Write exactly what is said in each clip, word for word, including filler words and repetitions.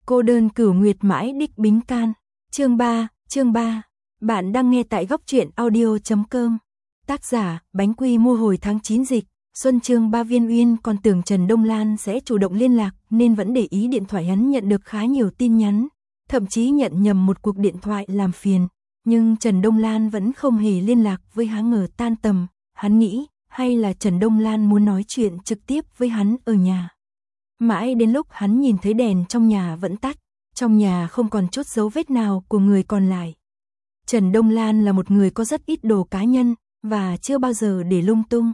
Cô đơn cửu nguyệt mãi đích bính can. Chương ba, chương ba. Bạn đang nghe tại góc truyện audio chấm com. Tác giả, Bánh Quy mua hồi tháng chín dịch. Xuân chương ba Viên Uyên còn tưởng Trần Đông Lan sẽ chủ động liên lạc nên vẫn để ý điện thoại hắn nhận được khá nhiều tin nhắn, thậm chí nhận nhầm một cuộc điện thoại làm phiền. Nhưng Trần Đông Lan vẫn không hề liên lạc với hắn ngờ tan tầm, hắn nghĩ hay là Trần Đông Lan muốn nói chuyện trực tiếp với hắn ở nhà. Mãi đến lúc hắn nhìn thấy đèn trong nhà vẫn tắt, trong nhà không còn chút dấu vết nào của người còn lại. Trần Đông Lan là một người có rất ít đồ cá nhân và chưa bao giờ để lung tung.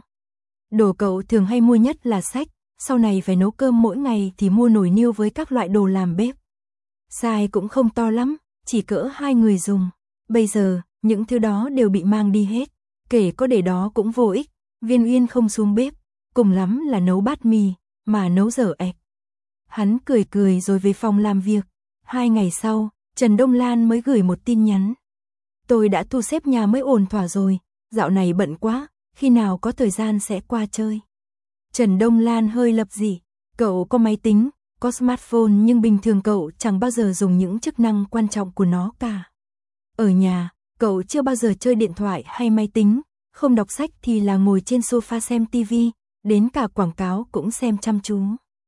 Đồ cậu thường hay mua nhất là sách, sau này phải nấu cơm mỗi ngày thì mua nồi niêu với các loại đồ làm bếp. Size cũng không to lắm, chỉ cỡ hai người dùng. Bây giờ, những thứ đó đều bị mang đi hết, kể có để đó cũng vô ích. Viên Uyên không xuống bếp, cùng lắm là nấu bát mì, mà nấu dở ẹc. Hắn cười cười rồi về phòng làm việc. Hai ngày sau, Trần Đông Lan mới gửi một tin nhắn. Tôi đã thu xếp nhà mới ổn thỏa rồi, dạo này bận quá, khi nào có thời gian sẽ qua chơi. Trần Đông Lan hơi lập dị, cậu có máy tính, có smartphone nhưng bình thường cậu chẳng bao giờ dùng những chức năng quan trọng của nó cả. Ở nhà, cậu chưa bao giờ chơi điện thoại hay máy tính, không đọc sách thì là ngồi trên sofa xem tivi, đến cả quảng cáo cũng xem chăm chú.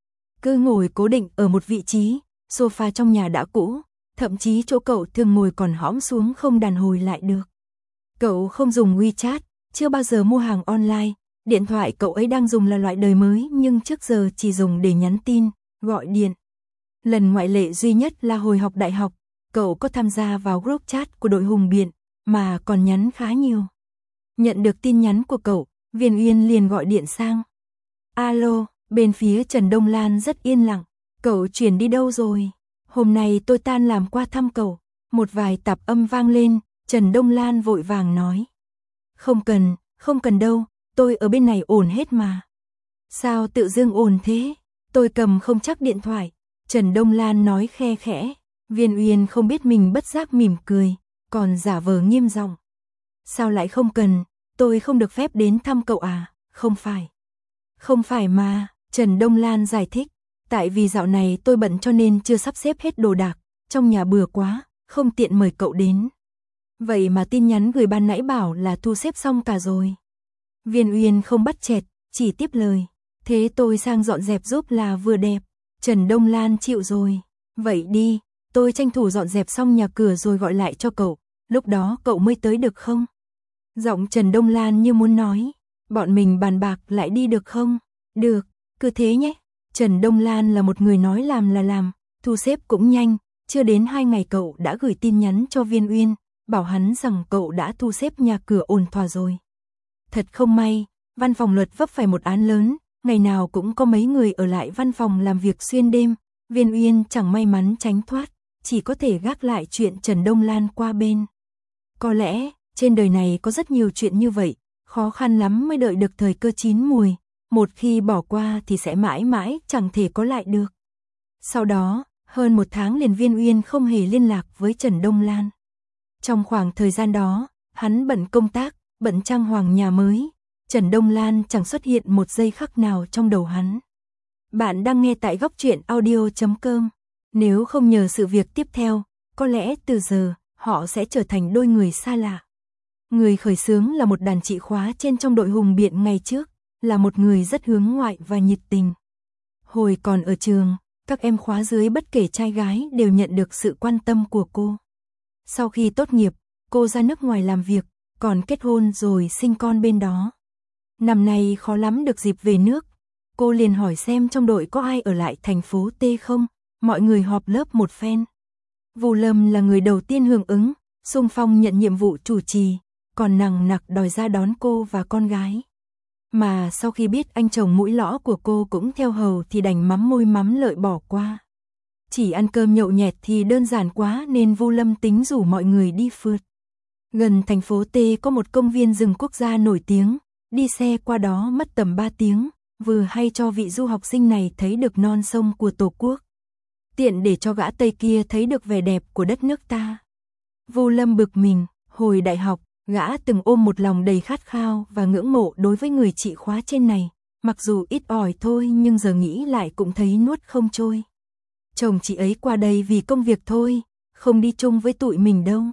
Cứ ngồi cố định ở một vị trí, sofa trong nhà đã cũ, thậm chí chỗ cậu thường ngồi còn hõm xuống không đàn hồi lại được. Cậu không dùng WeChat, chưa bao giờ mua hàng online, điện thoại cậu ấy đang dùng là loại đời mới nhưng trước giờ chỉ dùng để nhắn tin, gọi điện. Lần ngoại lệ duy nhất là hồi học đại học, cậu có tham gia vào group chat của đội Hùng Biện, mà còn nhắn khá nhiều. Nhận được tin nhắn của cậu, Viên Uyên liền gọi điện sang. Alo, bên phía Trần Đông Lan rất yên lặng, cậu chuyển đi đâu rồi? Hôm nay tôi tan làm qua thăm cậu. Một vài tạp âm vang lên, Trần Đông Lan vội vàng nói. Không cần, không cần đâu, tôi ở bên này ổn hết mà. Sao tự dưng ổn thế? Tôi cầm không chắc điện thoại. Trần Đông Lan nói khe khẽ. Viên Uyên không biết mình bất giác mỉm cười, còn giả vờ nghiêm giọng. Sao lại không cần, tôi không được phép đến thăm cậu à? Không phải. Không phải mà, Trần Đông Lan giải thích. Tại vì dạo này tôi bận cho nên chưa sắp xếp hết đồ đạc, trong nhà bừa quá, không tiện mời cậu đến. Vậy mà tin nhắn gửi ban nãy bảo là thu xếp xong cả rồi. Viên Uyên không bắt chẹt, chỉ tiếp lời. Thế tôi sang dọn dẹp giúp là vừa đẹp. Trần Đông Lan chịu rồi. Vậy đi, tôi tranh thủ dọn dẹp xong nhà cửa rồi gọi lại cho cậu, lúc đó cậu mới tới được không? Giọng Trần Đông Lan như muốn nói, bọn mình bàn bạc lại đi được không? Được, cứ thế nhé. Trần Đông Lan là một người nói làm là làm, thu xếp cũng nhanh, chưa đến hai ngày cậu đã gửi tin nhắn cho Viên Uyên, bảo hắn rằng cậu đã thu xếp nhà cửa ổn thỏa rồi. Thật không may, văn phòng luật vấp phải một án lớn, ngày nào cũng có mấy người ở lại văn phòng làm việc xuyên đêm, Viên Uyên chẳng may mắn tránh thoát, chỉ có thể gác lại chuyện Trần Đông Lan qua bên. Có lẽ, trên đời này có rất nhiều chuyện như vậy, khó khăn lắm mới đợi được thời cơ chín mùi. Một khi bỏ qua thì sẽ mãi mãi chẳng thể có lại được. Sau đó, hơn một tháng liền Viên Uyên không hề liên lạc với Trần Đông Lan. Trong khoảng thời gian đó, hắn bận công tác, bận trang hoàng nhà mới. Trần Đông Lan chẳng xuất hiện một giây khắc nào trong đầu hắn. Bạn đang nghe tại góc truyện audio chấm com. Nếu không nhờ sự việc tiếp theo, có lẽ từ giờ, họ sẽ trở thành đôi người xa lạ. Người khởi xướng là một đàn chị khóa trên trong đội Hùng Biện ngày trước. Là một người rất hướng ngoại và nhiệt tình. Hồi còn ở trường, các em khóa dưới bất kể trai gái đều nhận được sự quan tâm của cô. Sau khi tốt nghiệp, cô ra nước ngoài làm việc, còn kết hôn rồi sinh con bên đó. Năm nay khó lắm được dịp về nước. Cô liền hỏi xem trong đội có ai ở lại thành phố T không, mọi người họp lớp một phen. Vu Lâm là người đầu tiên hưởng ứng, xung phong nhận nhiệm vụ chủ trì, còn nằng nặc đòi ra đón cô và con gái. Mà sau khi biết anh chồng mũi lõ của cô cũng theo hầu thì đành mắm môi mắm lợi bỏ qua. Chỉ ăn cơm nhậu nhẹt thì đơn giản quá nên Vu Lâm tính rủ mọi người đi phượt. Gần thành phố T có một công viên rừng quốc gia nổi tiếng, đi xe qua đó mất tầm ba tiếng, vừa hay cho vị du học sinh này thấy được non sông của Tổ quốc. Tiện để cho gã Tây kia thấy được vẻ đẹp của đất nước ta. Vu Lâm bực mình, hồi đại học, gã từng ôm một lòng đầy khát khao và ngưỡng mộ đối với người chị khóa trên này, mặc dù ít ỏi thôi nhưng giờ nghĩ lại cũng thấy nuốt không trôi. chồng chị ấy qua đây vì công việc thôi, không đi chung với tụi mình đâu.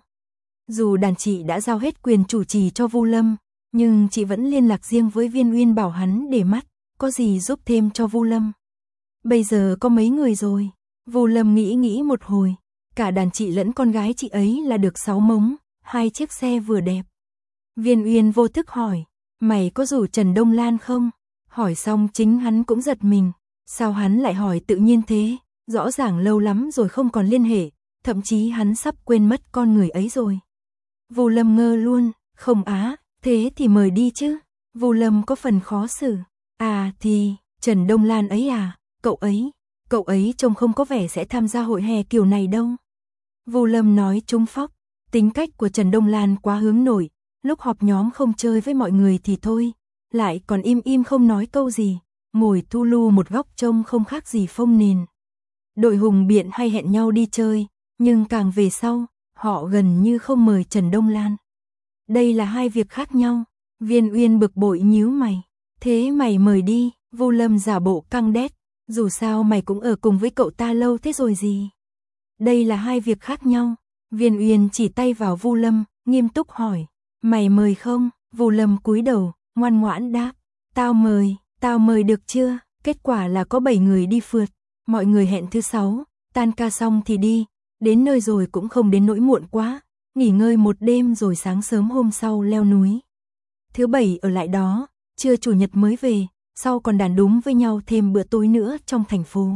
Dù đàn chị đã giao hết quyền chủ trì cho Vu Lâm, nhưng chị vẫn liên lạc riêng với Viên Uyên bảo hắn để mắt, có gì giúp thêm cho Vu Lâm. Bây giờ có mấy người rồi? Vu Lâm nghĩ nghĩ một hồi, cả đàn chị lẫn con gái chị ấy là được sáu mống, hai chiếc xe vừa đẹp. Viên Uyên vô thức hỏi, mày có rủ Trần Đông Lan không? Hỏi xong chính hắn cũng giật mình, sao hắn lại hỏi tự nhiên thế, rõ ràng lâu lắm rồi không còn liên hệ, thậm chí hắn sắp quên mất con người ấy rồi. Vu Lâm ngơ luôn, không á, thế thì mời đi chứ. Vu Lâm có phần khó xử, à thì, Trần Đông Lan ấy à, cậu ấy, cậu ấy trông không có vẻ sẽ tham gia hội hè kiểu này đâu. Vu Lâm nói trúng phóc, tính cách của Trần Đông Lan quá hướng nội, lúc họp nhóm không chơi với mọi người thì thôi, lại còn im im không nói câu gì, ngồi thu lu một góc trông không khác gì phông nền. Đội hùng biện hay hẹn nhau đi chơi, nhưng càng về sau, họ gần như không mời Trần Đông Lan. Đây là hai việc khác nhau. Viên Uyên bực bội nhíu mày, thế mày mời đi. Vu Lâm giả bộ căng đét, dù sao mày cũng ở cùng với cậu ta lâu thế rồi gì. Đây là hai việc khác nhau. Viên Uyên chỉ tay vào Vu Lâm, nghiêm túc hỏi, mày mời không? Vu Lâm cúi đầu, ngoan ngoãn đáp, tao mời, tao mời được chưa? Kết quả là có bảy người đi phượt, mọi người hẹn thứ sáu, tan ca xong thì đi, đến nơi rồi cũng không đến nỗi muộn quá, nghỉ ngơi một đêm rồi sáng sớm hôm sau leo núi. Thứ bảy ở lại đó, trưa chủ nhật mới về, sau còn đàn đúng với nhau thêm bữa tối nữa trong thành phố.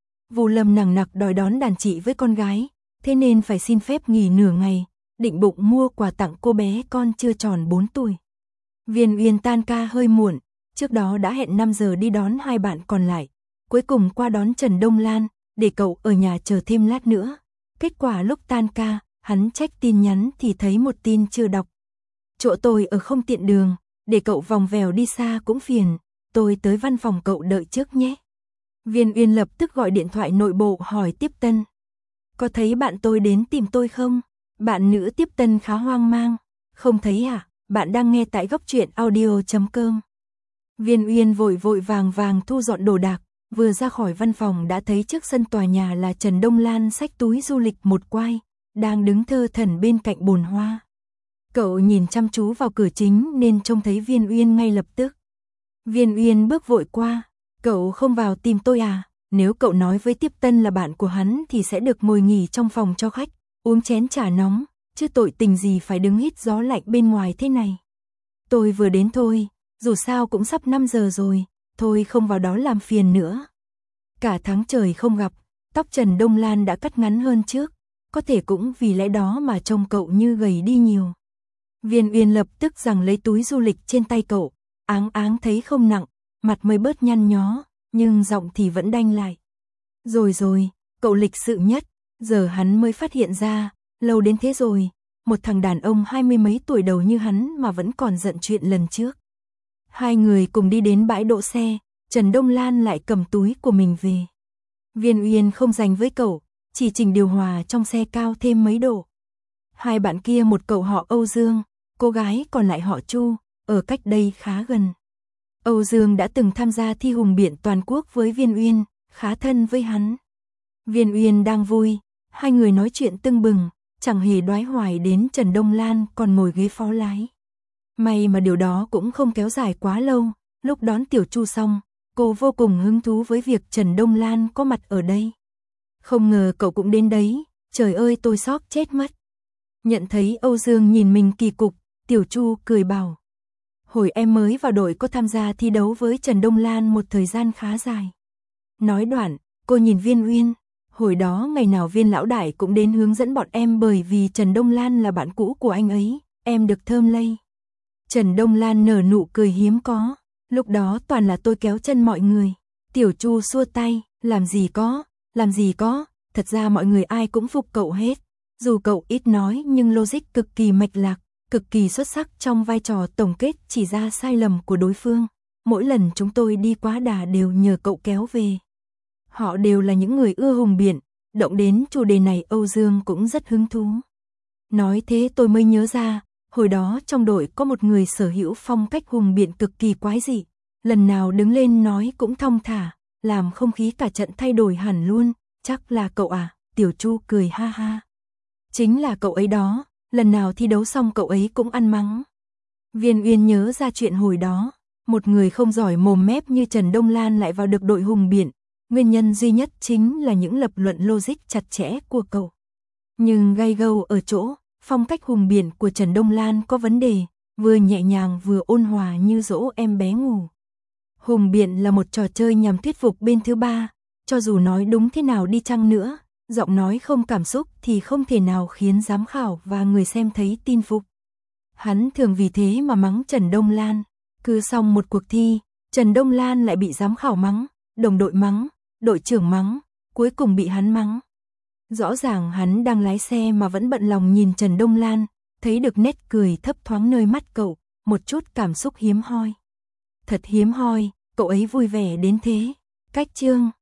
Vu Lâm nằng nặc đòi đón đàn chị với con gái, thế nên phải xin phép nghỉ nửa ngày, định bụng mua quà tặng cô bé con chưa tròn bốn tuổi. Viên Uyên tan ca hơi muộn, trước đó đã hẹn năm giờ đi đón hai bạn còn lại, cuối cùng qua đón Trần Đông Lan, để cậu ở nhà chờ thêm lát nữa. Kết quả lúc tan ca, hắn check tin nhắn thì thấy một tin chưa đọc. Chỗ tôi ở không tiện đường, để cậu vòng vèo đi xa cũng phiền, tôi tới văn phòng cậu đợi trước nhé. Viên Uyên lập tức gọi điện thoại nội bộ hỏi tiếp tân. Có thấy bạn tôi đến tìm tôi không? Bạn nữ tiếp tân khá hoang mang. Không thấy à? Bạn đang nghe tại góc truyện audio chấm com. Viên Uyên vội vội vàng vàng thu dọn đồ đạc, vừa ra khỏi văn phòng đã thấy trước sân tòa nhà là Trần Đông Lan xách túi du lịch một quai, đang đứng thơ thẩn bên cạnh bồn hoa. Cậu nhìn chăm chú vào cửa chính nên trông thấy Viên Uyên ngay lập tức. Viên Uyên bước vội qua, cậu không vào tìm tôi à? Nếu cậu nói với tiếp tân là bạn của hắn thì sẽ được ngồi nghỉ trong phòng cho khách, uống chén trà nóng, chứ tội tình gì phải đứng hít gió lạnh bên ngoài thế này. Tôi vừa đến thôi, dù sao cũng sắp năm giờ rồi, thôi không vào đó làm phiền nữa. Cả tháng trời không gặp, tóc Trần Đông Lan đã cắt ngắn hơn trước, có thể cũng vì lẽ đó mà trông cậu như gầy đi nhiều. Viên Uyên lập tức giằng lấy túi du lịch trên tay cậu, áng áng thấy không nặng, mặt mới bớt nhăn nhó, nhưng giọng thì vẫn đanh lại. Rồi rồi, cậu lịch sự nhất, giờ hắn mới phát hiện ra, lâu đến thế rồi, một thằng đàn ông hai mươi mấy tuổi đầu như hắn mà vẫn còn giận chuyện lần trước. Hai người cùng đi đến bãi đỗ xe, Trần Đông Lan lại cầm túi của mình về. Viên Uyên không dành với cậu, chỉ chỉnh điều hòa trong xe cao thêm mấy độ. Hai bạn kia một cậu họ Âu Dương, cô gái còn lại họ Chu, ở cách đây khá gần. Âu Dương đã từng tham gia thi hùng biện toàn quốc với Viên Uyên, khá thân với hắn. Viên Uyên đang vui, hai người nói chuyện tưng bừng, chẳng hề đoái hoài đến Trần Đông Lan còn ngồi ghế phó lái. May mà điều đó cũng không kéo dài quá lâu, lúc đón Tiểu Chu xong, cô vô cùng hứng thú với việc Trần Đông Lan có mặt ở đây. Không ngờ cậu cũng đến đấy, trời ơi tôi sốc chết mất. Nhận thấy Âu Dương nhìn mình kỳ cục, Tiểu Chu cười bảo. Hồi em mới vào đội có tham gia thi đấu với Trần Đông Lan một thời gian khá dài. Nói đoạn, cô nhìn Viên Uyên, hồi đó ngày nào Viên lão đại cũng đến hướng dẫn bọn em bởi vì Trần Đông Lan là bạn cũ của anh ấy, em được thơm lây. Trần Đông Lan nở nụ cười hiếm có, lúc đó toàn là tôi kéo chân mọi người. Tiểu Chu xua tay, làm gì có, làm gì có, thật ra mọi người ai cũng phục cậu hết. Dù cậu ít nói nhưng logic cực kỳ mạch lạc, cực kỳ xuất sắc trong vai trò tổng kết chỉ ra sai lầm của đối phương. Mỗi lần chúng tôi đi quá đà đều nhờ cậu kéo về. Họ đều là những người ưa hùng biện, động đến chủ đề này Âu Dương cũng rất hứng thú. Nói thế tôi mới nhớ ra, hồi đó trong đội có một người sở hữu phong cách hùng biện cực kỳ quái dị. Lần nào đứng lên nói cũng thong thả, làm không khí cả trận thay đổi hẳn luôn, chắc là cậu à, Tiểu Chu cười ha ha. Chính là cậu ấy đó, lần nào thi đấu xong cậu ấy cũng ăn mắng. Viên Uyên nhớ ra chuyện hồi đó, một người không giỏi mồm mép như Trần Đông Lan lại vào được đội hùng biện, nguyên nhân duy nhất chính là những lập luận logic chặt chẽ của cậu. Nhưng gay gâu ở chỗ, phong cách hùng biện của Trần Đông Lan có vấn đề, vừa nhẹ nhàng vừa ôn hòa như dỗ em bé ngủ. Hùng biện là một trò chơi nhằm thuyết phục bên thứ ba, cho dù nói đúng thế nào đi chăng nữa, giọng nói không cảm xúc thì không thể nào khiến giám khảo và người xem thấy tin phục. Hắn thường vì thế mà mắng Trần Đông Lan. Cứ xong một cuộc thi, Trần Đông Lan lại bị giám khảo mắng, đồng đội mắng, đội trưởng mắng, cuối cùng bị hắn mắng. Rõ ràng hắn đang lái xe mà vẫn bận lòng nhìn Trần Đông Lan, thấy được nét cười thấp thoáng nơi mắt cậu, một chút cảm xúc hiếm hoi. Thật hiếm hoi, cậu ấy vui vẻ đến thế. Cách chương